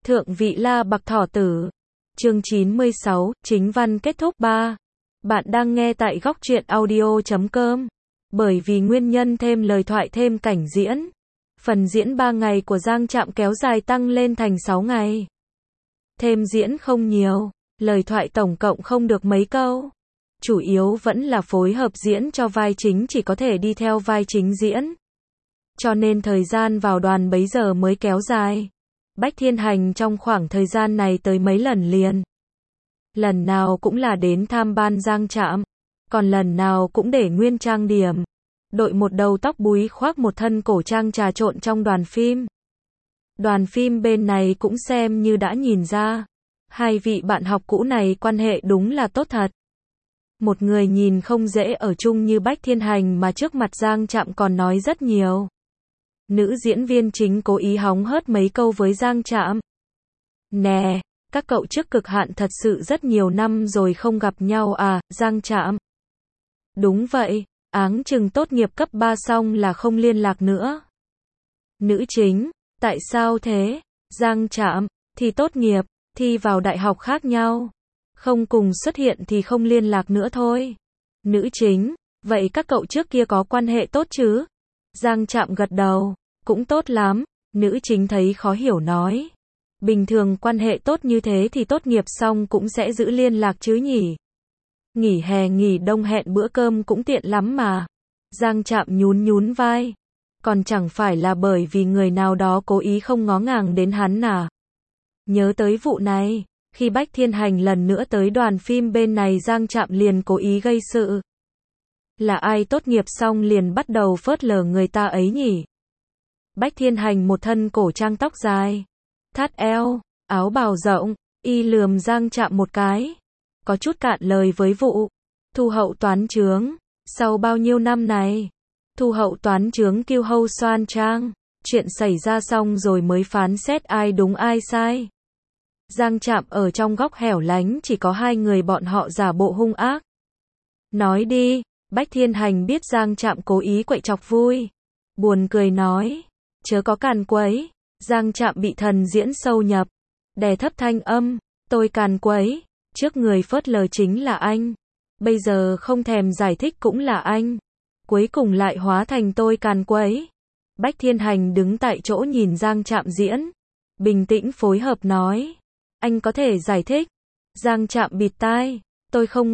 Thượng vị La Bạc Thỏ Tử. Chương 96, chính văn kết thúc 3. Bạn đang nghe tại góc truyện audio.com. Bởi vì nguyên nhân thêm lời thoại thêm cảnh diễn. Phần diễn 3 ngày của Giang Trạm kéo dài tăng lên thành 6 ngày. Thêm diễn không nhiều, lời thoại tổng cộng không được mấy câu. Chủ yếu vẫn là phối hợp diễn cho vai chính chỉ có thể đi theo vai chính diễn. Cho nên thời gian vào đoàn bấy giờ mới kéo dài. Bách Thiên Hành trong khoảng thời gian này tới mấy lần liền. Lần nào cũng là đến tham ban Giang Trạm, còn lần nào cũng để nguyên trang điểm. Đội một đầu tóc búi khoác một thân cổ trang trà trộn trong đoàn phim. Đoàn phim bên này cũng xem như đã nhìn ra. Hai vị bạn học cũ này quan hệ đúng là tốt thật. Một người nhìn không dễ ở chung như Bách Thiên Hành mà trước mặt Giang Trạm còn nói rất nhiều. Nữ diễn viên chính cố ý hóng hớt mấy câu với Giang Trạm. Nè, các cậu trước cực hạn thật sự rất nhiều năm rồi không gặp nhau à, Giang Trạm? Đúng vậy, áng chừng tốt nghiệp cấp 3 xong là không liên lạc nữa. Nữ chính, tại sao thế? Giang Trạm, thì tốt nghiệp, thi vào đại học khác nhau. Không cùng xuất hiện thì không liên lạc nữa thôi. Nữ chính, vậy các cậu trước kia có quan hệ tốt chứ? Giang Trạm gật đầu, cũng tốt lắm. Nữ chính thấy khó hiểu nói. Bình thường quan hệ tốt như thế thì tốt nghiệp xong cũng sẽ giữ liên lạc chứ nhỉ? Nghỉ hè nghỉ đông hẹn bữa cơm cũng tiện lắm mà. Giang Trạm nhún vai. Còn chẳng phải là bởi vì người nào đó cố ý không ngó ngàng đến hắn à? Nhớ tới vụ này, khi Bách Thiên Hành lần nữa tới đoàn phim bên này Giang Trạm liền cố ý gây sự. Là ai tốt nghiệp xong liền bắt đầu phớt lờ người ta ấy nhỉ? Bách Thiên Hành một thân cổ trang tóc dài, thắt eo, áo bào rộng, y lườm Giang Trạm một cái. Có chút cạn lời với vụ thu hậu toán chướng. Sau bao nhiêu năm này, thu hậu toán chướng kiêu hâu xoan trang. Chuyện xảy ra xong rồi mới phán xét ai đúng ai sai. Giang Trạm ở trong góc hẻo lánh chỉ có hai người bọn họ giả bộ hung ác. Nói đi. Bách Thiên Hành biết Giang Trạm cố ý quậy chọc vui. Buồn cười nói. Chớ có càn quấy. Giang Trạm bị thần diễn sâu nhập. Đè thấp thanh âm. Tôi càn quấy. Trước người phớt lờ chính là anh. Bây giờ không thèm giải thích cũng là anh. Cuối cùng lại hóa thành tôi càn quấy. Bách Thiên Hành đứng tại chỗ nhìn Giang Trạm diễn. Bình tĩnh phối hợp nói. Anh có thể giải thích. Giang Trạm bịt tai. Tôi không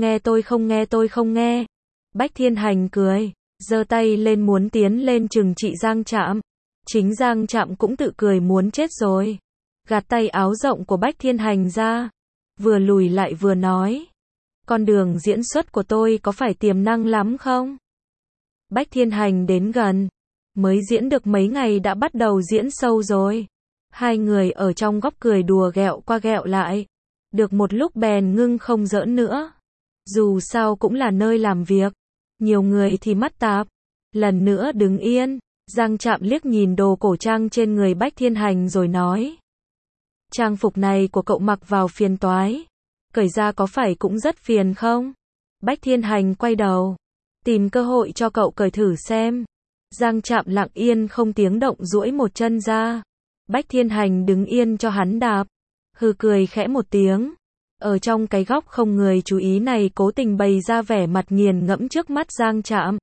nghe. Bách Thiên Hành cười, giơ tay lên muốn tiến lên trừng trị Giang Trạm. Chính Giang Trạm cũng tự cười muốn chết rồi. Gạt tay áo rộng của Bách Thiên Hành ra. Vừa lùi lại vừa nói. Con đường diễn xuất của tôi có phải tiềm năng lắm không? Bách Thiên Hành đến gần. Mới diễn được mấy ngày đã bắt đầu diễn sâu rồi. Hai người ở trong góc cười đùa ghẹo qua ghẹo lại. Được một lúc bèn ngưng không giỡn nữa. Dù sao cũng là nơi làm việc. Nhiều người thì mắt tạp. Lần nữa đứng yên. Giang Trạm liếc nhìn đồ cổ trang trên người Bách Thiên Hành rồi nói. Trang phục này của cậu mặc vào phiền toái. Cởi ra có phải cũng rất phiền không? Bách Thiên Hành quay đầu. Tìm cơ hội cho cậu cởi thử xem. Giang Trạm lặng yên không tiếng động duỗi một chân ra. Bách Thiên Hành đứng yên cho hắn đạp. Hừ cười khẽ một tiếng. Ở trong cái góc không người chú ý này cố tình bày ra vẻ mặt nghiền ngẫm trước mắt Giang Trạm.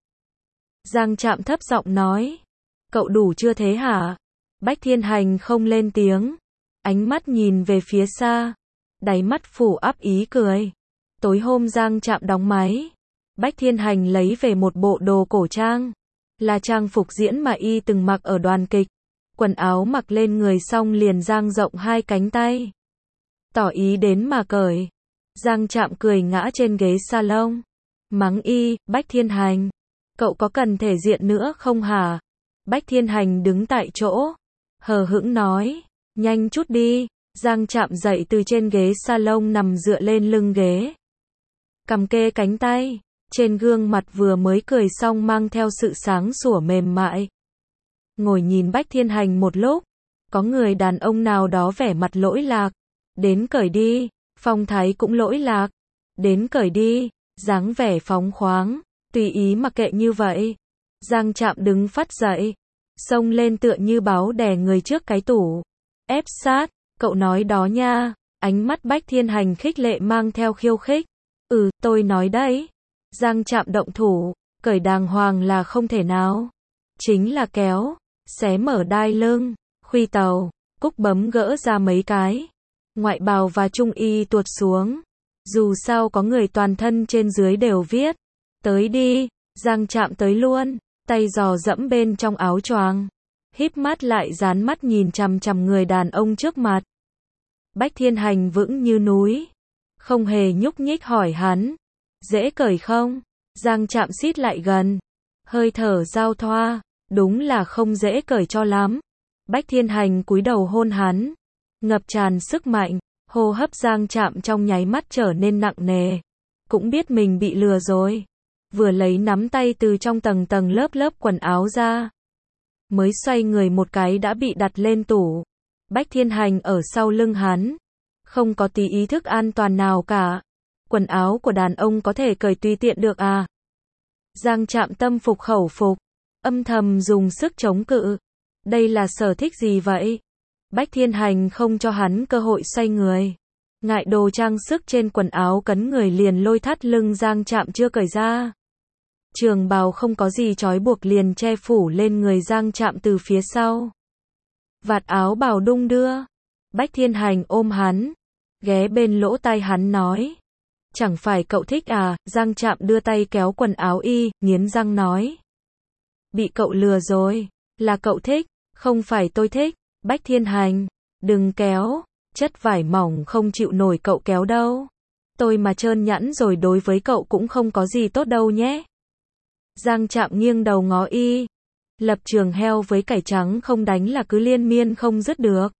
Giang Trạm thấp giọng nói. Cậu đủ chưa thế hả? Bách Thiên Hành không lên tiếng. Ánh mắt nhìn về phía xa. Đáy mắt phủ ắp ý cười. Tối hôm Giang Trạm đóng máy. Bách Thiên Hành lấy về một bộ đồ cổ trang. Là trang phục diễn mà y từng mặc ở đoàn kịch. Quần áo mặc lên người xong liền dang rộng hai cánh tay. Tỏ ý đến mà cởi. Giang Trạm cười ngã trên ghế salon. Mắng y, Bách Thiên Hành. Cậu có cần thể diện nữa không hả? Bách Thiên Hành đứng tại chỗ. Hờ hững nói. Nhanh chút đi. Giang Trạm dậy từ trên ghế salon nằm dựa lên lưng ghế. Cầm kê cánh tay. Trên gương mặt vừa mới cười xong mang theo sự sáng sủa mềm mại. Ngồi nhìn Bách Thiên Hành một lúc. Có người đàn ông nào đó vẻ mặt lỗi lạc. Đến cởi đi. Phong thái cũng lỗi lạc. Đến cởi đi. Dáng vẻ phóng khoáng. Tùy ý mặc kệ như vậy. Giang Trạm đứng phắt dậy. Xông lên tựa như báo đè người trước cái tủ. Ép sát. Cậu nói đó nha. Ánh mắt Bách Thiên Hành khích lệ mang theo khiêu khích. Tôi nói đấy. Giang Trạm động thủ, cởi đàng hoàng là không thể nào. Chính là kéo, xé mở đai lưng, khuy tàu, Cúc bấm gỡ ra mấy cái. Ngoại bào và trung y tuột xuống. Dù sao có người toàn thân trên dưới đều viết. Tới đi, Giang Trạm tới luôn, tay giò dẫm bên trong áo choàng. Híp mắt lại dán mắt nhìn chằm chằm người đàn ông trước mặt. Bách Thiên Hành vững như núi. Không hề nhúc nhích hỏi hắn. Dễ cởi không? Giang Trạm xít lại gần. Hơi thở giao thoa. Đúng là không dễ cởi cho lắm. Bách Thiên Hành cúi đầu hôn hắn. Ngập tràn sức mạnh. Hô hấp Giang Trạm trong nháy mắt trở nên nặng nề. Cũng biết mình bị lừa rồi. Vừa lấy nắm tay từ trong tầng tầng lớp lớp quần áo ra. Mới xoay người một cái đã bị đặt lên tủ. Bách Thiên Hành ở sau lưng hắn. Không có tí ý thức an toàn nào cả. Quần áo của đàn ông có thể cởi tùy tiện được à? Giang Trạm tâm phục khẩu phục. Âm thầm dùng sức chống cự. Đây là sở thích gì vậy? Bách Thiên Hành không cho hắn cơ hội xoay người. Ngại đồ trang sức trên quần áo cấn người liền lôi thắt lưng Giang Trạm chưa cởi ra. Trường bào không có gì trói buộc liền che phủ lên người Giang Trạm từ phía sau. Vạt áo bào đung đưa. Bách Thiên Hành ôm hắn. Ghé bên lỗ tai hắn nói. Chẳng phải cậu thích à? Giang Trạm đưa tay kéo quần áo y, nghiến răng nói. Bị cậu lừa rồi. Là cậu thích, không phải tôi thích. Bách Thiên Hành, đừng kéo. Chất vải mỏng không chịu nổi cậu kéo đâu. Tôi mà trơn nhẵn rồi đối với cậu cũng không có gì tốt đâu nhé. Giang Trạm nghiêng đầu ngó y. Lập trường heo với cải trắng không đánh là cứ liên miên không dứt được.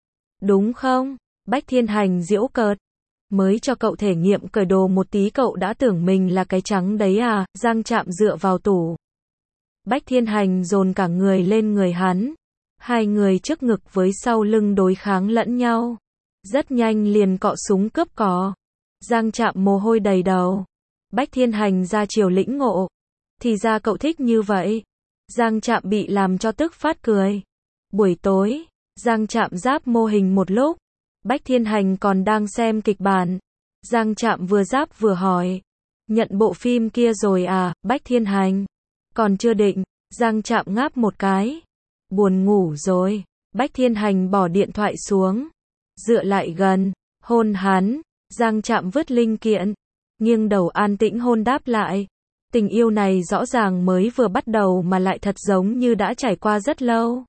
Đúng không? Bách Thiên Hành giễu cợt. Mới cho cậu thể nghiệm cởi đồ một tí cậu đã tưởng mình là cái trắng đấy à? Giang Trạm dựa vào tủ. Bách Thiên Hành dồn cả người lên người hắn. Hai người trước ngực với sau lưng đối kháng lẫn nhau. Rất nhanh liền cọ súng cướp cò. Giang Trạm mồ hôi đầy đầu. Bách Thiên Hành ra chiều lĩnh ngộ. Thì ra cậu thích như vậy. Giang Trạm bị làm cho tức phát cười. Buổi tối, Giang Trạm ráp mô hình một lúc. Bách Thiên Hành còn đang xem kịch bản. Giang Trạm vừa ráp vừa hỏi. Nhận bộ phim kia rồi à? Bách Thiên Hành. Còn chưa định. Giang Trạm ngáp một cái. Buồn ngủ rồi. Bách Thiên Hành bỏ điện thoại xuống. Dựa lại gần. Hôn hắn. Giang Trạm vứt linh kiện. Nghiêng đầu an tĩnh hôn đáp lại. Tình yêu này rõ ràng mới vừa bắt đầu mà lại thật giống như đã trải qua rất lâu.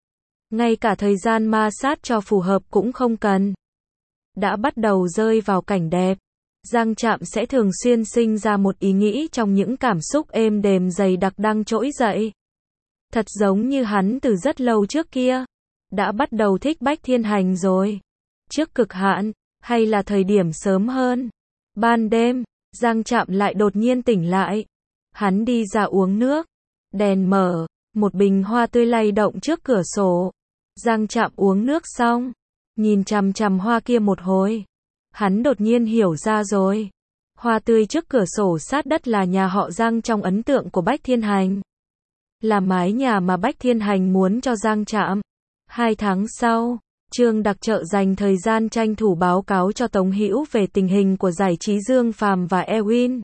Ngay cả thời gian ma sát cho phù hợp cũng không cần. Đã bắt đầu rơi vào cảnh đẹp. Giang Trạm sẽ thường xuyên sinh ra một ý nghĩ trong những cảm xúc êm đềm dày đặc đang trỗi dậy. Thật giống như hắn từ rất lâu trước kia. Đã bắt đầu thích Bách Thiên Hành rồi. Trước cực hạn, hay là thời điểm sớm hơn. Ban đêm, Giang Trạm lại đột nhiên tỉnh lại. Hắn đi ra uống nước. Đèn mở, một bình hoa tươi lay động trước cửa sổ. Giang Trạm uống nước xong, nhìn chằm chằm hoa kia một hồi. Hắn đột nhiên hiểu ra rồi. Hoa tươi trước cửa sổ sát đất là nhà họ Giang trong ấn tượng của Bách Thiên Hành. Là mái nhà mà Bách Thiên Hành muốn cho Giang Trạm. 2 tháng sau, Trương Đặc Trợ dành thời gian tranh thủ báo cáo cho Tống Hữu về tình hình của giải trí Dương Phàm và Ewin.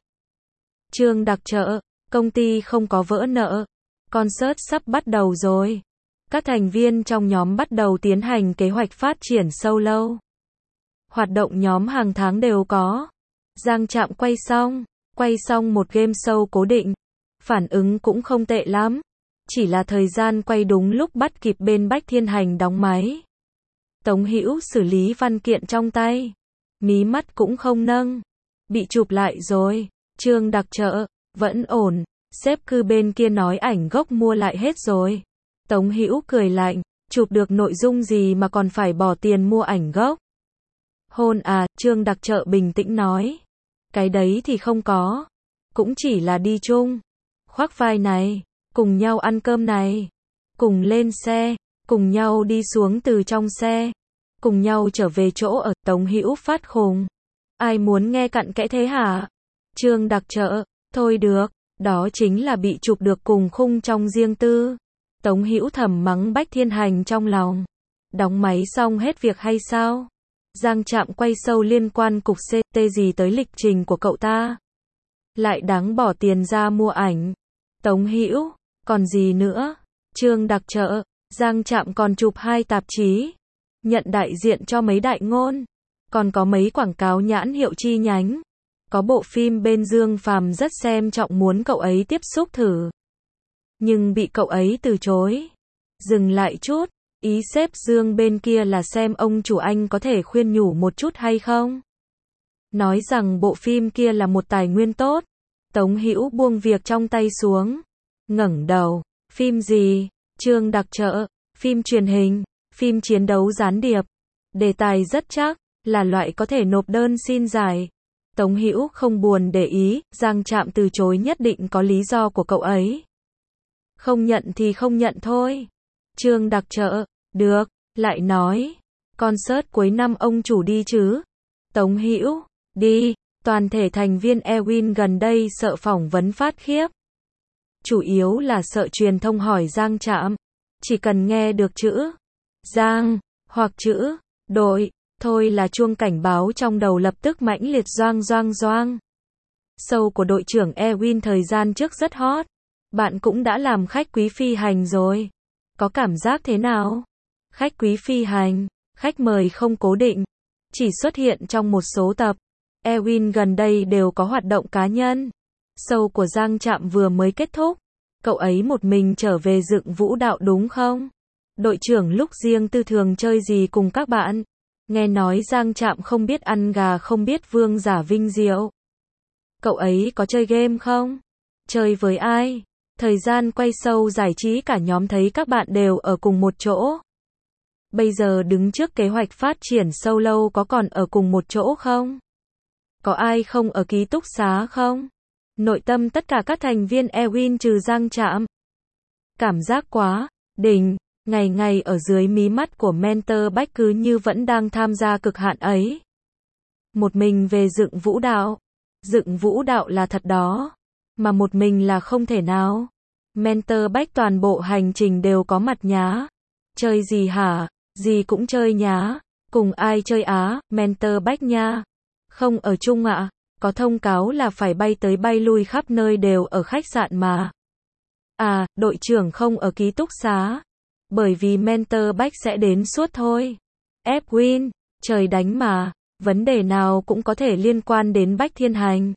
Trương Đặc Trợ, công ty không có vỡ nợ. Concert sắp bắt đầu rồi. Các thành viên trong nhóm bắt đầu tiến hành kế hoạch phát triển solo. Hoạt động nhóm hàng tháng đều có. Giang Trạm quay xong một game show cố định. Phản ứng cũng không tệ lắm. Chỉ là thời gian quay đúng lúc bắt kịp bên Bách Thiên Hành đóng máy. Tống Hữu xử lý văn kiện trong tay. Mí mắt cũng không nâng. Bị chụp lại rồi. Trương Đặc Trợ, vẫn ổn. Sếp cư bên kia nói ảnh gốc mua lại hết rồi. Tống Hữu cười lạnh. Chụp được nội dung gì mà còn phải bỏ tiền mua ảnh gốc? Hôn à? Trương Đặc Trợ bình tĩnh nói. Cái đấy thì không có. Cũng chỉ là đi chung. Khoác vai này. Cùng nhau ăn cơm này. Cùng lên xe. Cùng nhau đi xuống từ trong xe. Cùng nhau trở về chỗ ở. Tống Hữu phát khùng. Ai muốn nghe cặn kẽ thế hả? Trương Đặc Trợ. Thôi được. Đó chính là bị chụp được cùng khung trong riêng tư. Tống Hữu thầm mắng Bách Thiên Hành trong lòng. Đóng máy xong hết việc hay sao? Giang Trạm quay sâu liên quan cục CT gì tới lịch trình của cậu ta? Lại đáng bỏ tiền ra mua ảnh. Tống Hữu, còn gì nữa? Trương đặc trợ, Giang Trạm còn chụp 2 tạp chí, nhận đại diện cho mấy đại ngôn, còn có mấy quảng cáo nhãn hiệu chi nhánh. Có bộ phim bên Dương Phàm rất xem trọng muốn cậu ấy tiếp xúc thử, nhưng bị cậu ấy từ chối. Dừng lại chút, ý sếp Dương bên kia là xem ông chủ anh có thể khuyên nhủ một chút hay không? Nói rằng bộ phim kia là một tài nguyên tốt. Tống Hữu buông việc trong tay xuống, ngẩng đầu, phim gì? Trương đặc trợ, phim truyền hình, phim chiến đấu gián điệp. Đề tài rất chắc, là loại có thể nộp đơn xin giải. Tống Hữu không buồn để ý, Giang Trạm từ chối nhất định có lý do của cậu ấy. Không nhận thì không nhận thôi. Trương đặc trợ, được, lại nói, concert cuối năm ông chủ đi chứ? Tống Hữu, đi, toàn thể thành viên Ewin gần đây sợ phỏng vấn phát khiếp. Chủ yếu là sợ truyền thông hỏi Giang Trạm. Chỉ cần nghe được chữ Giang, hoặc chữ đội, thôi là chuông cảnh báo trong đầu lập tức mãnh liệt doang doang doang. Show của đội trưởng Ewin thời gian trước rất hot. Bạn cũng đã làm khách quý phi hành rồi. Có cảm giác thế nào? Khách quý phi hành, khách mời không cố định, chỉ xuất hiện trong một số tập. Ewin gần đây đều có hoạt động cá nhân. Show của Giang Trạm vừa mới kết thúc. Cậu ấy một mình trở về dựng vũ đạo đúng không? Đội trưởng lúc riêng tư thường chơi gì cùng các bạn? Nghe nói Giang Trạm không biết ăn gà không biết vương giả vinh diệu. Cậu ấy có chơi game không? Chơi với ai? Thời gian quay show giải trí cả nhóm thấy các bạn đều ở cùng một chỗ. Bây giờ đứng trước kế hoạch phát triển show lâu có còn ở cùng một chỗ không? Có ai không ở ký túc xá không? Nội tâm tất cả các thành viên Ewin trừ Giang Trạm. Cảm giác quá đỉnh, ngày ngày ở dưới mí mắt của mentor Bách cứ như vẫn đang tham gia cực hạn ấy. Một mình về dựng vũ đạo. Dựng vũ đạo là thật đó, mà một mình là không thể nào. Mentor Bách toàn bộ hành trình đều có mặt nhá. Chơi gì hả? Gì cũng chơi nhá. Cùng ai chơi á? Mentor Bách nha. Không ở chung ạ. Có thông cáo là phải bay tới bay lui khắp nơi đều ở khách sạn mà. À, đội trưởng không ở ký túc xá. Bởi vì mentor Bách sẽ đến suốt thôi. Ewin, trời đánh mà. Vấn đề nào cũng có thể liên quan đến Bách Thiên Hành.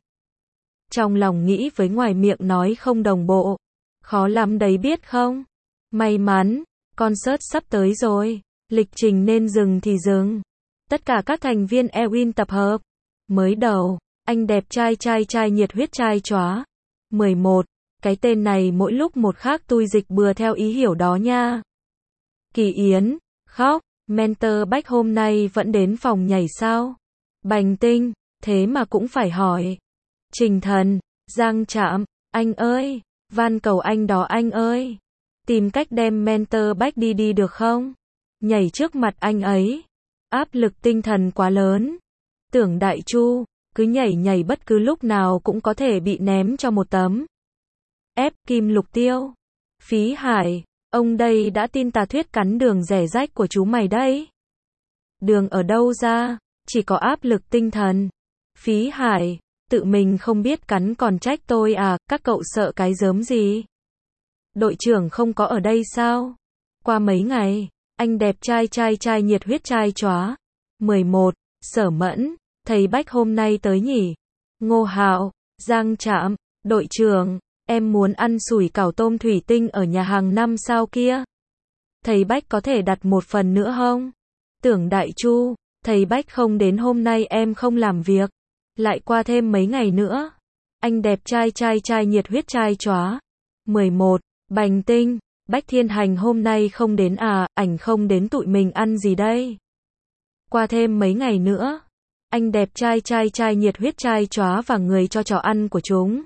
Trong lòng nghĩ với ngoài miệng nói không đồng bộ. Khó lắm đấy biết không? May mắn, concert sắp tới rồi. Lịch trình nên dừng thì dừng. Tất cả các thành viên Ewin tập hợp. Mới đầu, anh đẹp trai nhiệt huyết trai chóa. 11. Cái tên này mỗi lúc một khác tui dịch bừa theo ý hiểu đó nha. Kỳ Yến, khóc, mentor Bách hôm nay vẫn đến phòng nhảy sao? Bành Tinh, thế mà cũng phải hỏi. Trình Thần, Giang Trạm, anh ơi, van cầu anh đó anh ơi. Tìm cách đem mentor Bách đi được không? Nhảy trước mặt anh ấy. Áp lực tinh thần quá lớn. Tưởng Đại Chu, cứ nhảy bất cứ lúc nào cũng có thể bị ném cho một tấm. Ép Kim Lục Tiêu. Phí Hải, ông đây đã tin tà thuyết cắn đường rẻ rách của chú mày đấy. Đường ở đâu ra, chỉ có áp lực tinh thần. Phí Hải, tự mình không biết cắn còn trách tôi à, các cậu sợ cái gớm gì? Đội trưởng không có ở đây sao? Qua mấy ngày, anh đẹp trai nhiệt huyết trai chóa. 11. Sở Mẫn, thầy Bách hôm nay tới nhỉ? Ngô Hạo, Giang Trạm, đội trưởng, em muốn ăn sủi cảo tôm thủy tinh ở nhà hàng 5 sao kia. Thầy Bách có thể đặt một phần nữa không? Tưởng Đại Chu, thầy Bách không đến hôm nay em không làm việc. Lại qua thêm mấy ngày nữa. Anh đẹp trai nhiệt huyết trai chóa. 11. Bành Tinh, Bách Thiên Hành hôm nay không đến à, ảnh không đến tụi mình ăn gì đây? Qua thêm mấy ngày nữa. Anh đẹp trai nhiệt huyết trai chóa và người cho trò ăn của chúng.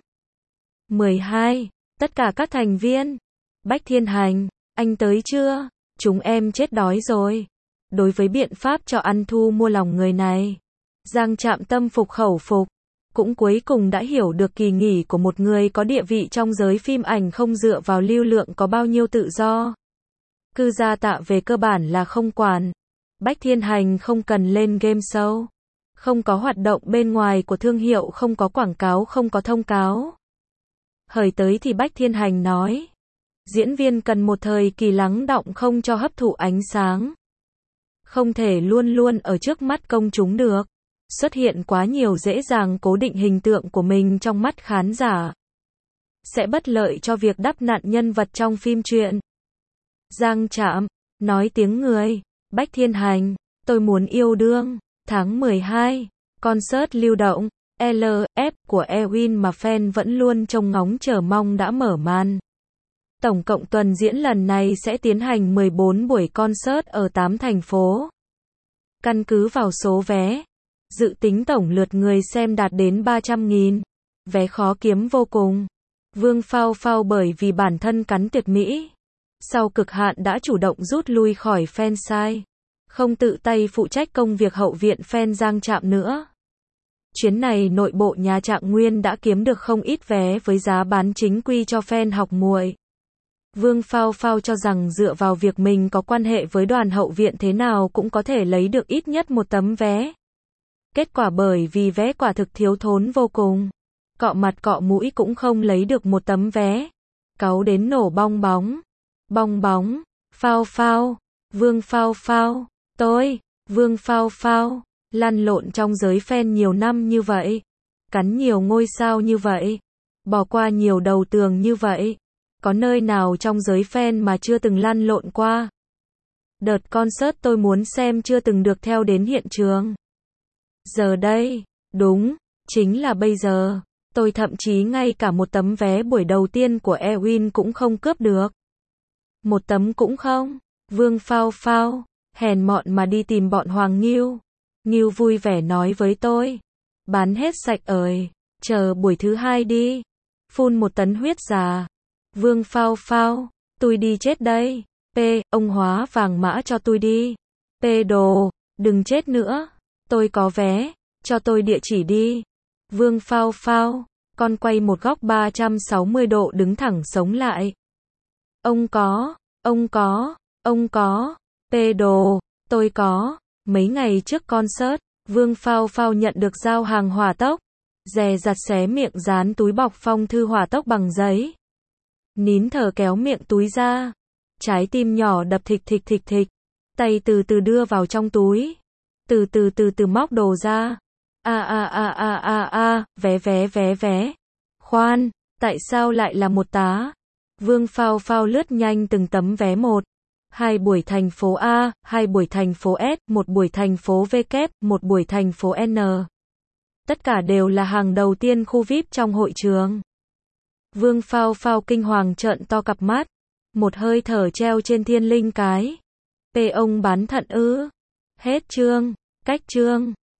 12. Tất cả các thành viên. Bách Thiên Hành, anh tới chưa? Chúng em chết đói rồi. Đối với biện pháp cho ăn thu mua lòng người này, Giang Trạm tâm phục khẩu phục. Cũng cuối cùng đã hiểu được kỳ nghỉ của một người có địa vị trong giới phim ảnh không dựa vào lưu lượng có bao nhiêu tự do. Cư gia Tạ về cơ bản là không quản. Bách Thiên Hành không cần lên game show. Không có hoạt động bên ngoài của thương hiệu, không có quảng cáo, không có thông cáo. Hời tới thì Bách Thiên Hành nói. Diễn viên cần một thời kỳ lắng đọng, không cho hấp thụ ánh sáng. Không thể luôn luôn ở trước mắt công chúng được. Xuất hiện quá nhiều dễ dàng cố định hình tượng của mình trong mắt khán giả. Sẽ bất lợi cho việc đắp nặn nhân vật trong phim truyện. Giang Trạm, nói tiếng người. Bách Thiên Hành, tôi muốn yêu đương. Tháng 12, concert lưu động, LF của Ewin mà fan vẫn luôn trông ngóng chờ mong đã mở màn. Tổng cộng tuần diễn lần này sẽ tiến hành 14 buổi concert ở 8 thành phố. Căn cứ vào số vé, dự tính tổng lượt người xem đạt đến 300.000. Vé khó kiếm vô cùng. Vương Phao Phao bởi vì bản thân cắn tuyệt mỹ. Sau cực hạn đã chủ động rút lui khỏi fansite. Không tự tay phụ trách công việc hậu viện fan Giang Trạm nữa. Chuyến này nội bộ nhà Trạng Nguyên đã kiếm được không ít vé với giá bán chính quy cho fan học muội. Vương Phao Phao cho rằng dựa vào việc mình có quan hệ với đoàn hậu viện thế nào cũng có thể lấy được ít nhất một tấm vé. Kết quả bởi vì vé quả thực thiếu thốn vô cùng. Cọ mặt cọ mũi cũng không lấy được một tấm vé. Cáu đến nổ bong bóng. Bong bóng. Phao Phao. Vương Phao Phao. Vương Phao Phao. Lăn lộn trong giới fan nhiều năm như vậy. Cắn nhiều ngôi sao như vậy. Bỏ qua nhiều đầu tường như vậy. Có nơi nào trong giới fan mà chưa từng lăn lộn qua. Đợt concert tôi muốn xem chưa từng được theo đến hiện trường. Giờ đây, đúng, chính là bây giờ, tôi thậm chí ngay cả một tấm vé buổi đầu tiên của Ewin cũng không cướp được. Một tấm cũng không. Vương Phao Phao, hèn mọn mà đi tìm bọn Hoàng Nghiêu. Nghiêu vui vẻ nói với tôi. Bán hết sạch rồi, chờ buổi thứ hai đi. Phun 1 tấn huyết già. Vương Phao Phao, tôi đi chết đây. P, ông hóa vàng mã cho tôi đi. P đồ, đừng chết nữa. Tôi có vé, cho tôi địa chỉ đi. Vương Phao Phao, con quay một góc 360 độ đứng thẳng sống lại. Ông có. P đồ, tôi có. Mấy ngày trước concert, Vương Phao Phao nhận được giao hàng hỏa tốc. Dè dặt xé miệng dán túi bọc phong thư hỏa tốc bằng giấy. Nín thở kéo miệng túi ra. Trái tim nhỏ đập thịch thịch thịch thịch. Tay từ từ đưa vào trong túi. Từ từ móc đồ ra. Vé. Khoan, tại sao lại là một tá? Vương Phao Phao lướt nhanh từng tấm vé một. 2 buổi thành phố A, 2 buổi thành phố S, 1 buổi thành phố V kép, 1 buổi thành phố N. Tất cả đều là hàng đầu tiên khu VIP trong hội trường. Vương Phao Phao kinh hoàng trợn to cặp mắt. Một hơi thở treo trên thiên linh cái. P ông bán thận ư? Hết chương. Cách chương.